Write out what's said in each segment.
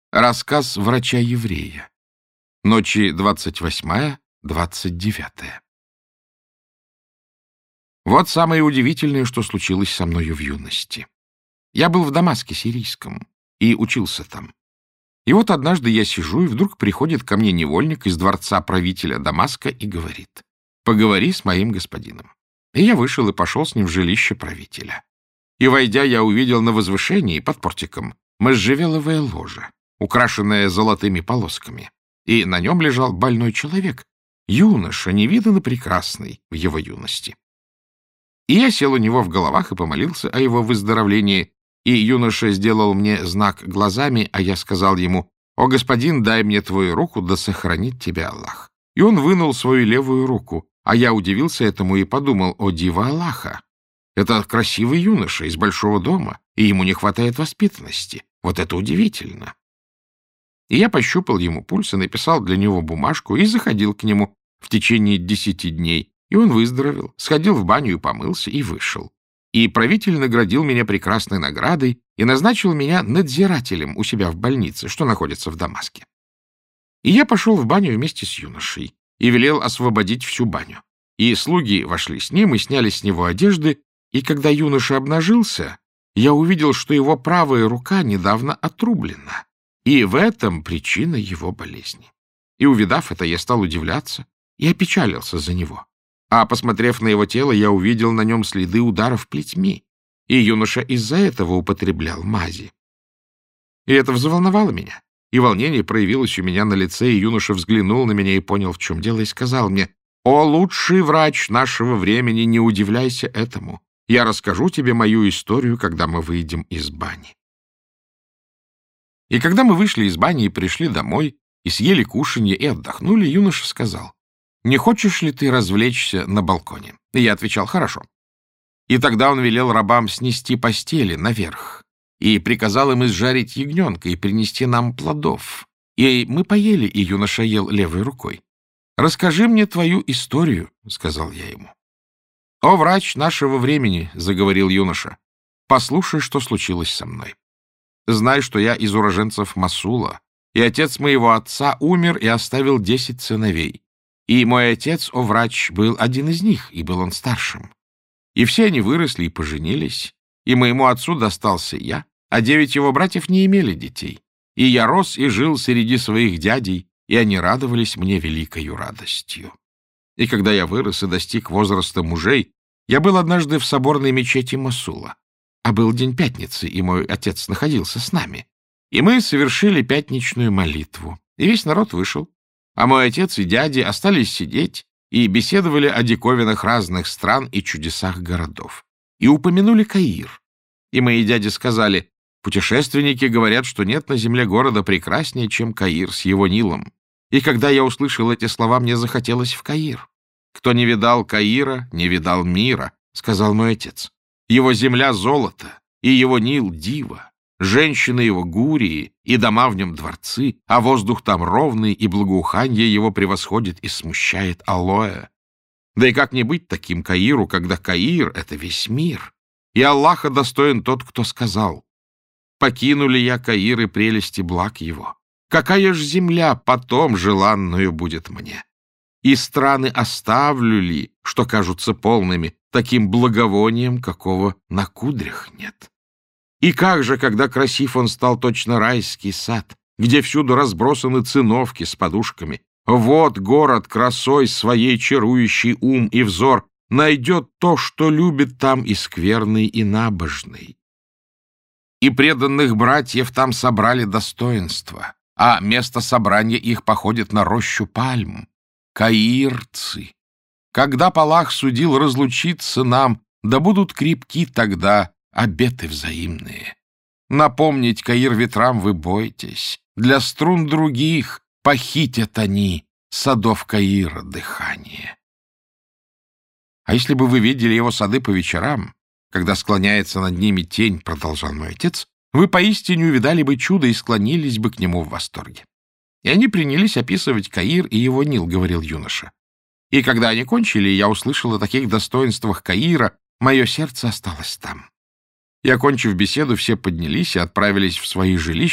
Рассказ врача-еврея. Ночи 28-29. Вот самое удивительное, что случилось со мною в юности. Я был в Дамаске сирийском и учился там. И вот однажды я сижу, и вдруг приходит ко мне невольник из дворца правителя Дамаска и говорит: «Поговори с моим господином». И я вышел и пошел с ним в жилище правителя. И, войдя, я увидел на возвышении под портиком можжевеловое ложе, украшенное золотыми полосками, и на нем лежал больной человек, юноша, невиданно прекрасный в его юности. И я сел у него в головах и помолился о его выздоровлении, и юноша сделал мне знак глазами, а я сказал ему: «О, господин, дай мне твою руку, да сохранит тебя Аллах». И он вынул свою левую руку, а я удивился этому и подумал: «О, дива Аллаха! Это красивый юноша из большого дома, и ему не хватает воспитанности. Вот это удивительно». И я пощупал ему пульс и написал для него бумажку и заходил к нему в течение 10 дней. И он выздоровел, сходил в баню и помылся, и вышел. И правитель наградил меня прекрасной наградой и назначил меня надзирателем у себя в больнице, что находится в Дамаске. И я пошел в баню вместе с юношей и велел освободить всю баню. И слуги вошли с ним и сняли с него одежды, и когда юноша обнажился, я увидел, что его правая рука недавно отрублена. И в этом причина его болезни. И, увидав это, я стал удивляться и опечалился за него. А, посмотрев на его тело, я увидел на нем следы ударов плетьми, и юноша из-за этого употреблял мази. И это взволновало меня, и волнение проявилось у меня на лице, и юноша взглянул на меня и понял, в чем дело, и сказал мне: «О, лучший врач нашего времени, не удивляйся этому. Я расскажу тебе мою историю, когда мы выйдем из бани». И когда мы вышли из бани и пришли домой, и съели кушанье, и отдохнули, юноша сказал: «Не хочешь ли ты развлечься на балконе?» И я отвечал: «Хорошо». И тогда он велел рабам снести постели наверх, и приказал им изжарить ягненка и принести нам плодов. И мы поели, и юноша ел левой рукой. «Расскажи мне твою историю», — сказал я ему. «О, врач нашего времени», — заговорил юноша, — «послушай, что случилось со мной. Знай, что я из уроженцев Мосула, и отец моего отца умер и оставил 10 сыновей. И мой отец, о врач, был один из них, и был он старшим. И все они выросли и поженились, и моему отцу достался я, а 9 его братьев не имели детей. И я рос и жил среди своих дядей, и они радовались мне великою радостью. И когда я вырос и достиг возраста мужей, я был однажды в соборной мечети Мосула. А был день пятницы, и мой отец находился с нами. И мы совершили пятничную молитву, и весь народ вышел. А мой отец и дяди остались сидеть и беседовали о диковинах разных стран и чудесах городов. И упомянули Каир. И мои дяди сказали: путешественники говорят, что нет на земле города прекраснее, чем Каир с его Нилом. И когда я услышал эти слова, мне захотелось в Каир. Кто не видал Каира, не видал мира, сказал мой отец. Его земля — золото, и его Нил — дива, женщины его — гурии, и дома в нем — дворцы, а воздух там ровный, и благоуханье его превосходит и смущает алоэ. Да и как не быть таким Каиру, когда Каир — это весь мир, и Аллаха достоин тот, кто сказал: «Покинули я Каир и прелести благ его. Какая ж земля потом желанную будет мне? И страны оставлю ли, что кажутся полными, таким благовонием, какого на кудрях нет? И как же, когда красив он стал точно райский сад, где всюду разбросаны циновки с подушками, вот город красой своей чарующий ум и взор найдет то, что любит там и скверный, и набожный. И преданных братьев там собрали достоинства, а место собрания их походит на рощу пальм. Каирцы! Когда Аллах судил разлучиться нам, да будут крепки тогда обеты взаимные. Напомнить Каир ветрам вы бойтесь, для струн других похитят они садов Каира дыхание». «А если бы вы видели его сады по вечерам, когда склоняется над ними тень, — продолжал мой отец, — вы поистине увидали бы чудо и склонились бы к нему в восторге». И они принялись описывать Каир и его Нил, — говорил юноша. И когда они кончили, я услышал о таких достоинствах Каира, мое сердце осталось там. И, окончив беседу, все поднялись и отправились в свои жилища,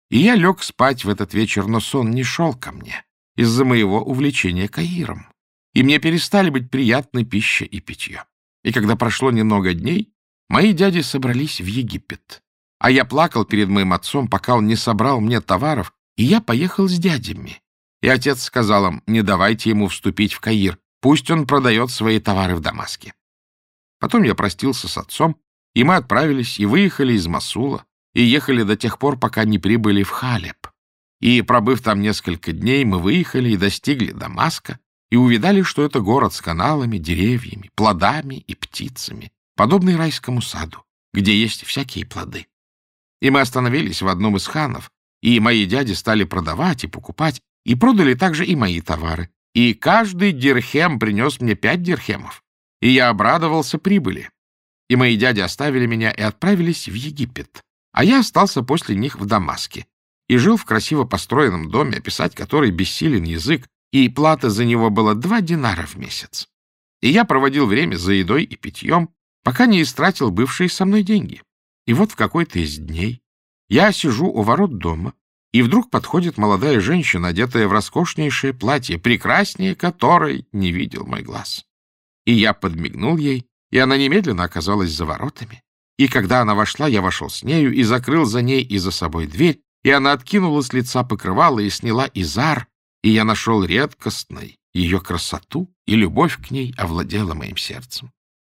И я лег спать в этот вечер, но сон не шел ко мне из-за моего увлечения Каиром. И мне перестали быть приятны пища и питье. И когда прошло немного дней, мои дяди собрались в Египет. А я плакал перед моим отцом, пока он не собрал мне товаров, и я поехал с дядями. И отец сказал им: не давайте ему вступить в Каир, пусть он продает свои товары в Дамаске. Потом я простился с отцом, и мы отправились и выехали из Мосула, и ехали до тех пор, пока не прибыли в Халеб. И, пробыв там несколько дней, мы выехали и достигли Дамаска, и увидали, что это город с каналами, деревьями, плодами и птицами, подобный райскому саду, где есть всякие плоды. И мы остановились в одном из ханов, и мои дяди стали продавать и покупать, и продали также и мои товары. И каждый дирхем принес мне 5 дирхемов, и я обрадовался прибыли. И мои дяди оставили меня и отправились в Египет, а я остался после них в Дамаске и жил в красиво построенном доме, описать который бессилен язык, и плата за него была 2 динара в месяц. И я проводил время за едой и питьем, пока не истратил бывшие со мной деньги. И вот в какой-то из дней я сижу у ворот дома, и вдруг подходит молодая женщина, одетая в роскошнейшее платье, прекраснее которой не видел мой глаз. И я подмигнул ей, и она немедленно оказалась за воротами. И когда она вошла, я вошел с нею и закрыл за ней и за собой дверь, и она откинула с лица покрывало и сняла изар, и я нашел редкостной ее красоту, и любовь к ней овладела моим сердцем.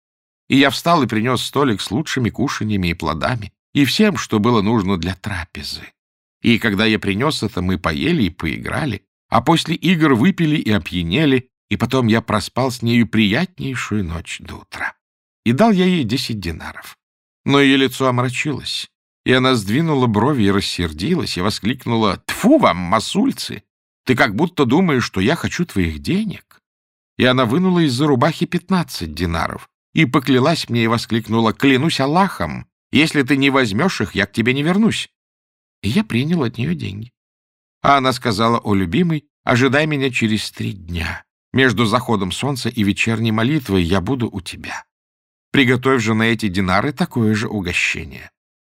И я встал и принес столик с лучшими кушаньями и плодами, и всем, что было нужно для трапезы. И когда я принес это, мы поели и поиграли, а после игр выпили и опьянели, и потом я проспал с нею приятнейшую ночь до утра. И дал я ей 10 динаров. Но ее лицо омрачилось, и она сдвинула брови и рассердилась, и воскликнула: «Тьфу вам, масульцы! Ты как будто думаешь, что я хочу твоих денег». И она вынула из-за рубахи 15 динаров, и поклялась мне и воскликнула: «Клянусь Аллахом, если ты не возьмешь их, я к тебе не вернусь». И я принял от нее деньги. А она сказала: «О, любимый, ожидай меня через 3 дня. Между заходом солнца и вечерней молитвой я буду у тебя. Приготовь же на эти динары такое же угощение».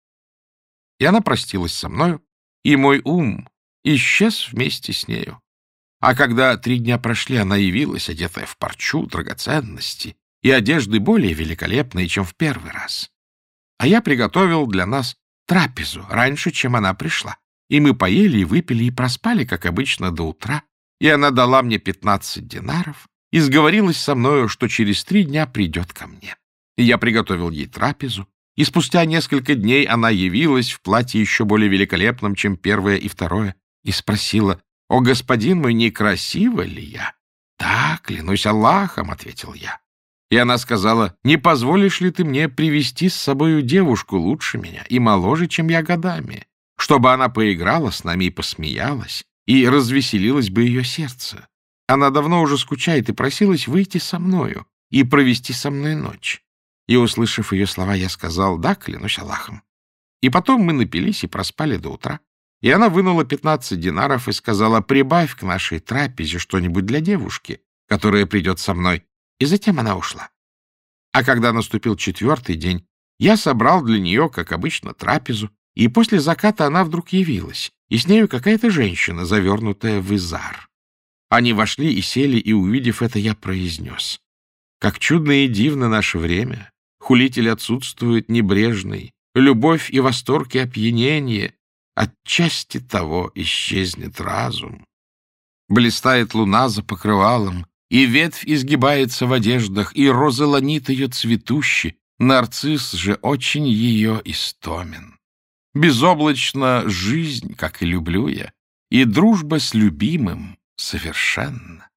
И она простилась со мною, и мой ум исчез вместе с нею. А когда 3 дня прошли, она явилась, одетая в парчу, драгоценности и одежды более великолепные, чем в первый раз. А я приготовил для нас трапезу раньше, чем она пришла. И мы поели и выпили, и проспали, как обычно, до утра. И она дала мне 15 динаров и сговорилась со мною, что через 3 дня придет ко мне. И я приготовил ей трапезу, и спустя несколько дней она явилась в платье еще более великолепном, чем первое и второе, и спросила: «О, господин мой, некрасива ли я?» «Да, клянусь Аллахом», — ответил я. И она сказала: «Не позволишь ли ты мне привести с собою девушку лучше меня и моложе, чем я годами, чтобы она поиграла с нами и посмеялась, и развеселилось бы ее сердце? Она давно уже скучает и просилась выйти со мною и провести со мной ночь». И, услышав ее слова, я сказал: «Да, клянусь Аллахом». И потом мы напились и проспали до утра. И она вынула 15 динаров и сказала: «Прибавь к нашей трапезе что-нибудь для девушки, которая придет со мной». И затем она ушла. А когда наступил 4-й день, я собрал для нее, как обычно, трапезу, и после заката она вдруг явилась, и с нею какая-то женщина, завернутая в изар. Они вошли и сели, и, увидев это, я произнес: «Как чудно и дивно наше время! Хулитель отсутствует небрежный, любовь и восторг и опьянение, отчасти того исчезнет разум. Блистает луна за покрывалом, и ветвь изгибается в одеждах, и роза ланит ее цветуще, нарцисс же очень ее истомен. Безоблачна жизнь, как и люблю я, и дружба с любимым совершенна».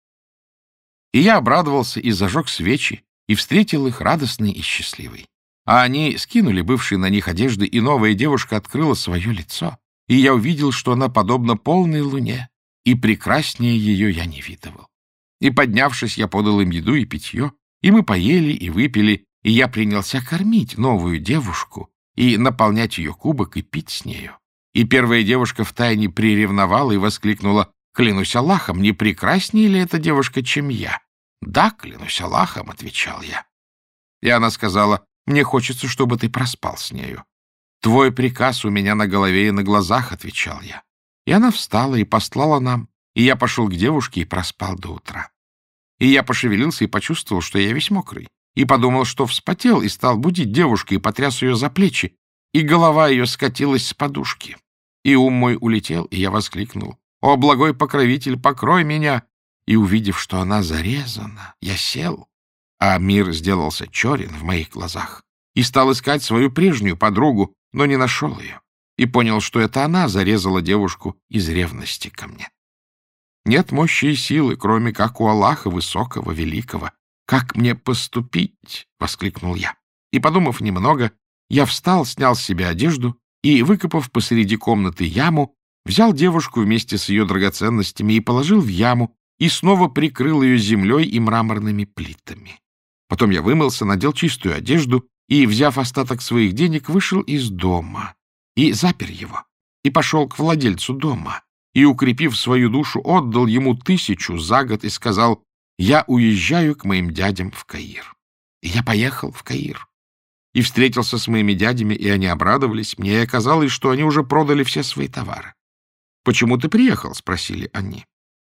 И я обрадовался и зажег свечи, и встретил их радостный и счастливый. А они скинули бывшие на них одежды, и новая девушка открыла свое лицо, и я увидел, что она подобна полной луне, и прекраснее ее я не видывал. И, поднявшись, я подал им еду и питье, и мы поели и выпили, и я принялся кормить новую девушку и наполнять ее кубок и пить с нею. И первая девушка втайне приревновала и воскликнула: «Клянусь Аллахом, не прекраснее ли эта девушка, чем я?» «Да, клянусь Аллахом», — отвечал я. И она сказала: «Мне хочется, чтобы ты проспал с нею». «Твой приказ у меня на голове и на глазах», — отвечал я. И она встала и послала нам, и я пошел к девушке и проспал до утра. И я пошевелился и почувствовал, что я весь мокрый, и подумал, что вспотел, и стал будить девушку, и потряс ее за плечи, и голова ее скатилась с подушки. И ум мой улетел, и я воскликнул: «О, благой покровитель, покрой меня!» И, увидев, что она зарезана, я сел, а мир сделался черен в моих глазах, и стал искать свою прежнюю подругу, но не нашел ее, и понял, что это она зарезала девушку из ревности ко мне. Нет мощи и силы, кроме как у Аллаха Высокого, Великого. «Как мне поступить?» — воскликнул я. И, подумав немного, я встал, снял с себя одежду и, выкопав посреди комнаты яму, взял девушку вместе с ее драгоценностями и положил в яму, и снова прикрыл ее землей и мраморными плитами. Потом я вымылся, надел чистую одежду и, взяв остаток своих денег, вышел из дома и запер его, и пошел к владельцу дома, и, укрепив свою душу, отдал ему 1000 за год и сказал: «Я уезжаю к моим дядям в Каир». И я поехал в Каир и встретился с моими дядями, и они обрадовались мне, и оказалось, что они уже продали все свои товары. «Почему ты приехал?» — спросили они.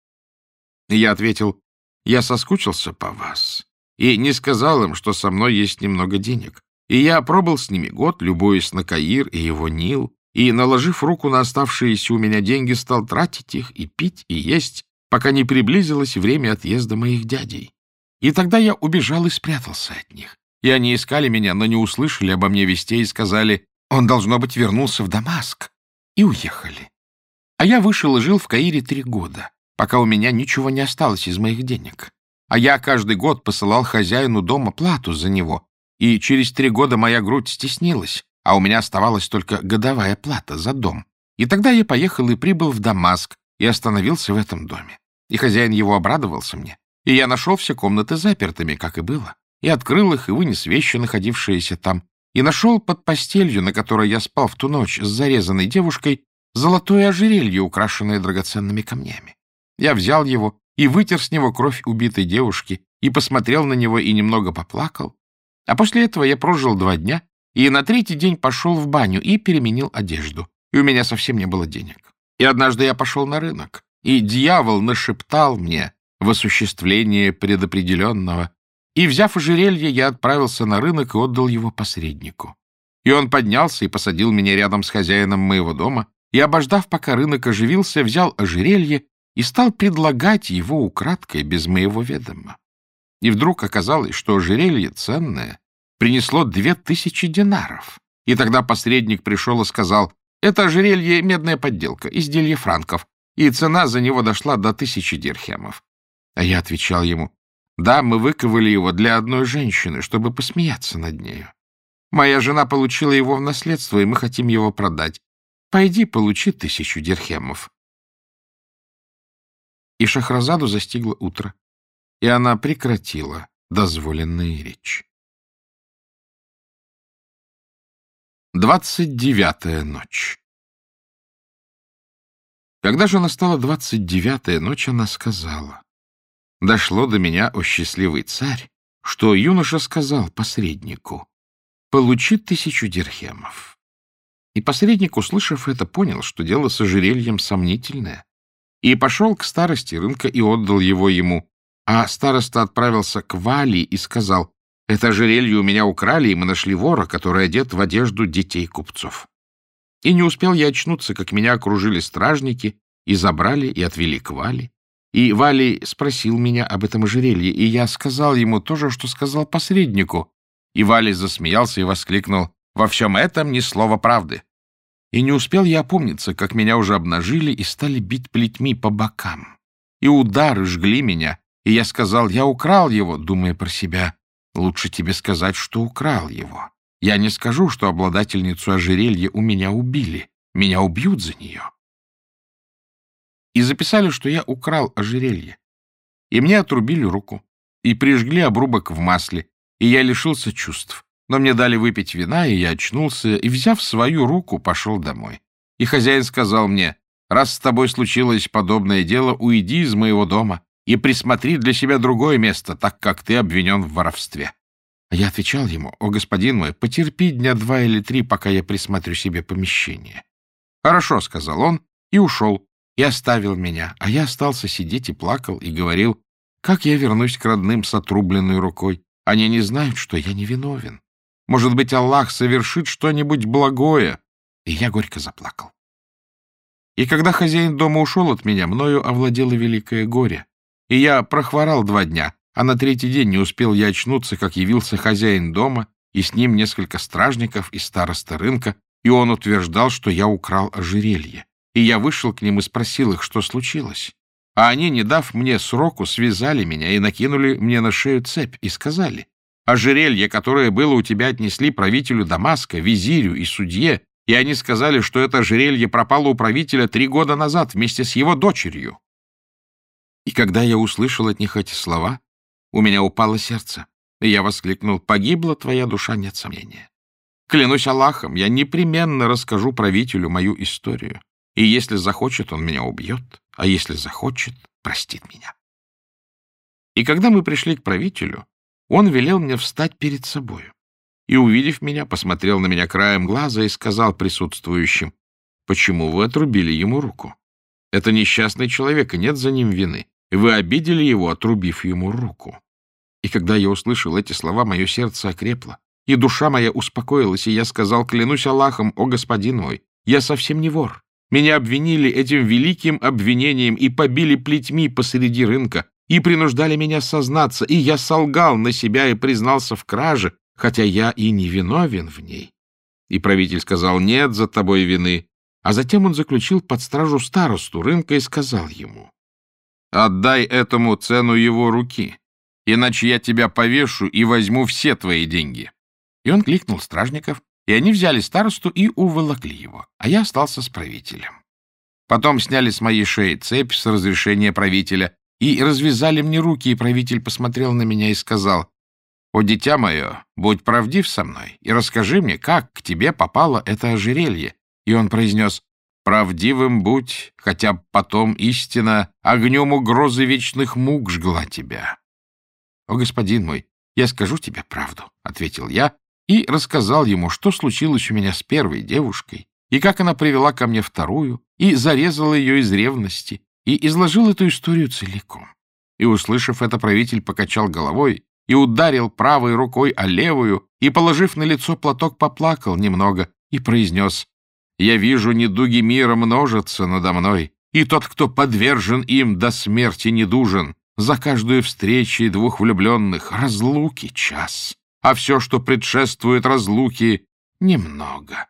И я ответил: «Я соскучился по вас, и не сказал им, что со мной есть немного денег. И я пробыл с ними год, любуясь на Каир и его Нил, и, наложив руку на оставшиеся у меня деньги, стал тратить их и пить, и есть, пока не приблизилось время отъезда моих дядей. И тогда я убежал и спрятался от них. И они искали меня, но не услышали обо мне вестей и сказали: он, должно быть, вернулся в Дамаск. И уехали. А я вышел и жил в Каире 3 года, пока у меня ничего не осталось из моих денег. А я каждый год посылал хозяину дома плату за него, и через 3 года моя грудь стеснилась, а у меня оставалась только годовая плата за дом. И тогда я поехал и прибыл в Дамаск, и остановился в этом доме. И хозяин его обрадовался мне, и я нашел все комнаты запертыми, как и было, и открыл их, и вынес вещи, находившиеся там, и нашел под постелью, на которой я спал в ту ночь с зарезанной девушкой, золотое ожерелье, украшенное драгоценными камнями. Я взял его и вытер с него кровь убитой девушки, и посмотрел на него и немного поплакал. А после этого я прожил 2 дня, и на 3-й день пошел в баню и переменил одежду, и у меня совсем не было денег. И однажды я пошел на рынок, и дьявол нашептал мне в осуществление предопределенного, и, взяв ожерелье, я отправился на рынок и отдал его посреднику. И он поднялся и посадил меня рядом с хозяином моего дома, и, обождав, пока рынок оживился, взял ожерелье и стал предлагать его украдкой без моего ведома. И вдруг оказалось, что ожерелье ценное принесло 2000 динаров. И тогда посредник пришел и сказал: «Это ожерелье — медная подделка, изделие франков, и цена за него дошла до 1000 дирхемов». А я отвечал ему: «Да, мы выковали его для одной женщины, чтобы посмеяться над нею. Моя жена получила его в наследство, и мы хотим его продать. Пойди, получи 1000 дирхемов». И Шахразаду застигло утро, и она прекратила дозволенные речи. 29-я ночь. Когда же настала 29-я ночь, она сказала: «Дошло до меня, о счастливый царь, что юноша сказал посреднику: получи 1000 дирхемов». И посредник, услышав это, понял, что дело с ожерельем сомнительное, и пошел к старости рынка и отдал его ему. А староста отправился к Вали и сказал: «Это ожерелье у меня украли, и мы нашли вора, который одет в одежду детей купцов». И не успел я очнуться, как меня окружили стражники и забрали и отвели к Вали. И Вали спросил меня об этом ожерелье, и я сказал ему то же, что сказал посреднику. И Вали засмеялся и воскликнул: «Во всем этом ни слова правды». И не успел я опомниться, как меня уже обнажили и стали бить плетьми по бокам. И удары жгли меня, и я сказал: «Я украл его», думая про себя: «Лучше тебе сказать, что украл его. Я не скажу, что обладательницу ожерелья у меня убили. Меня убьют за нее». И записали, что я украл ожерелье. И мне отрубили руку, и прижгли обрубок в масле, и я лишился чувств. Но мне дали выпить вина, и я очнулся, и, взяв свою руку, пошел домой. И хозяин сказал мне: «Раз с тобой случилось подобное дело, уйди из моего дома и присмотри для себя другое место, так как ты обвинен в воровстве». Я отвечал ему: «О, господин мой, потерпи дня 2 или 3, пока я присмотрю себе помещение». «Хорошо», — сказал он, и ушел, и оставил меня, а я остался сидеть и плакал, и говорил: как я вернусь к родным с отрубленной рукой? Они не знают, что я невиновен. Может быть, Аллах совершит что-нибудь благое. И я горько заплакал. И когда хозяин дома ушел от меня, мною овладело великое горе. И я прохворал 2 дня, а на 3-й день не успел я очнуться, как явился хозяин дома, и с ним несколько стражников и староста рынка, и он утверждал, что я украл ожерелье. И я вышел к ним и спросил их, что случилось. А они, не дав мне сроку, связали меня и накинули мне на шею цепь, и сказали: ожерелье, которое было у тебя, отнесли правителю Дамаска, визирю и судье, и они сказали, что это ожерелье пропало у правителя 3 года назад вместе с его дочерью. И когда я услышал от них эти слова, у меня упало сердце, и я воскликнул: погибла твоя душа, нет сомнения. Клянусь Аллахом, я непременно расскажу правителю мою историю, и если захочет, он меня убьет, а если захочет, простит меня. И когда мы пришли к правителю, он велел мне встать перед собою, и, увидев меня, посмотрел на меня краем глаза и сказал присутствующим: почему вы отрубили ему руку? Это несчастный человек, и нет за ним вины. Вы обидели его, отрубив ему руку. И когда я услышал эти слова, мое сердце окрепло, и душа моя успокоилась, и я сказал: клянусь Аллахом, о господин мой, я совсем не вор. Меня обвинили этим великим обвинением и побили плетьми посреди рынка, и принуждали меня сознаться, и я солгал на себя и признался в краже, хотя я и не виновен в ней. И правитель сказал: нет за тобой вины. А затем он заключил под стражу старосту рынка и сказал ему: отдай этому цену его руки, иначе я тебя повешу и возьму все твои деньги. И он кликнул стражников, и они взяли старосту и уволокли его, а я остался с правителем. Потом сняли с моей шеи цепь с разрешения правителя и развязали мне руки, и правитель посмотрел на меня и сказал: «О, дитя мое, будь правдив со мной и расскажи мне, как к тебе попало это ожерелье». И он произнес: «Правдивым будь, хотя потом истина огнем угрозы вечных мук жгла тебя». «О, господин мой, я скажу тебе правду», — ответил я, и рассказал ему, что случилось у меня с первой девушкой, и как она привела ко мне вторую, и зарезала ее из ревности, и изложил эту историю целиком. И, услышав это, правитель покачал головой и ударил правой рукой о левую, и, положив на лицо платок, поплакал немного и произнес: «Я вижу, недуги мира множатся надо мной, и тот, кто подвержен им, до смерти недужен. За каждую встречу 2 влюбленных разлуки час, а все, что предшествует разлуке, немного».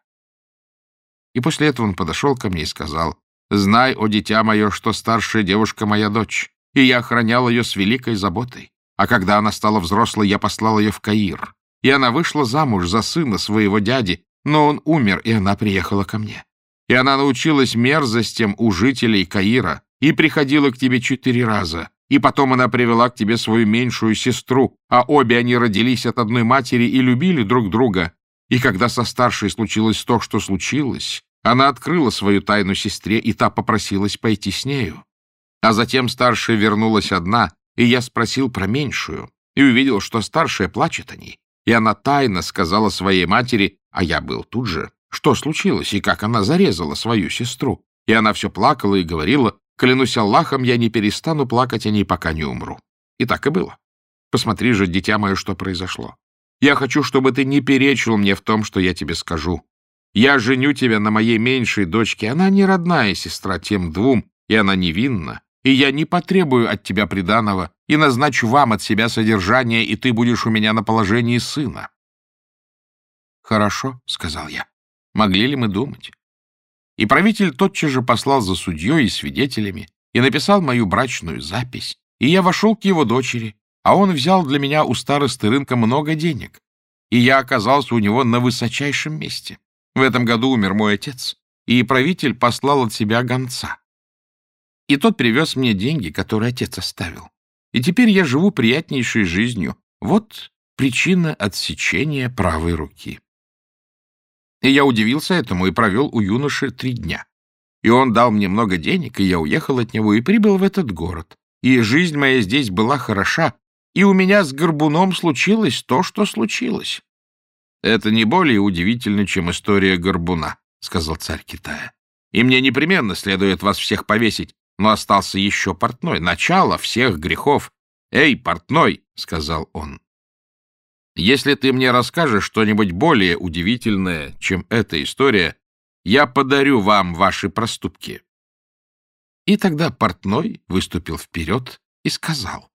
И после этого он подошел ко мне и сказал: «Знай, о дитя мое, что старшая девушка моя дочь, и я охранял ее с великой заботой. А когда она стала взрослой, я послал ее в Каир, и она вышла замуж за сына своего дяди, но он умер, и она приехала ко мне. И она научилась мерзостям у жителей Каира и приходила к тебе 4 раза. И потом она привела к тебе свою меньшую сестру, а обе они родились от одной матери и любили друг друга. И когда со старшей случилось то, что случилось, она открыла свою тайну сестре, и та попросилась пойти с нею. А затем старшая вернулась одна, и я спросил про меньшую, и увидел, что старшая плачет о ней. И она тайно сказала своей матери, а я был тут же, что случилось, и как она зарезала свою сестру. И она все плакала и говорила: клянусь Аллахом, я не перестану плакать о ней, пока не умру. И так и было. Посмотри же, дитя мое, что произошло. Я хочу, чтобы ты не перечил мне в том, что я тебе скажу. Я женю тебя на моей меньшей дочке, она не родная сестра тем 2, и она невинна, и я не потребую от тебя приданого, и назначу вам от себя содержание, и ты будешь у меня на положении сына». «Хорошо», — сказал я. «Могли ли мы думать?» И правитель тотчас же послал за судьей и свидетелями и написал мою брачную запись, и я вошел к его дочери, а он взял для меня у старосты рынка много денег, и я оказался у него на высочайшем месте. В этом году умер мой отец, и правитель послал от себя гонца. И тот привез мне деньги, которые отец оставил. И теперь я живу приятнейшей жизнью. Вот причина отсечения правой руки. И я удивился этому и провел у юноши 3 дня. И он дал мне много денег, и я уехал от него и прибыл в этот город. И жизнь моя здесь была хороша, и у меня с Горбуном случилось то, что случилось. — Это не более удивительно, чем история Горбуна, — сказал царь Китая. — И мне непременно следует вас всех повесить, но остался еще портной, начало всех грехов. — Эй, портной, — сказал он, — если ты мне расскажешь что-нибудь более удивительное, чем эта история, я подарю вам ваши проступки. И тогда портной выступил вперед и сказал: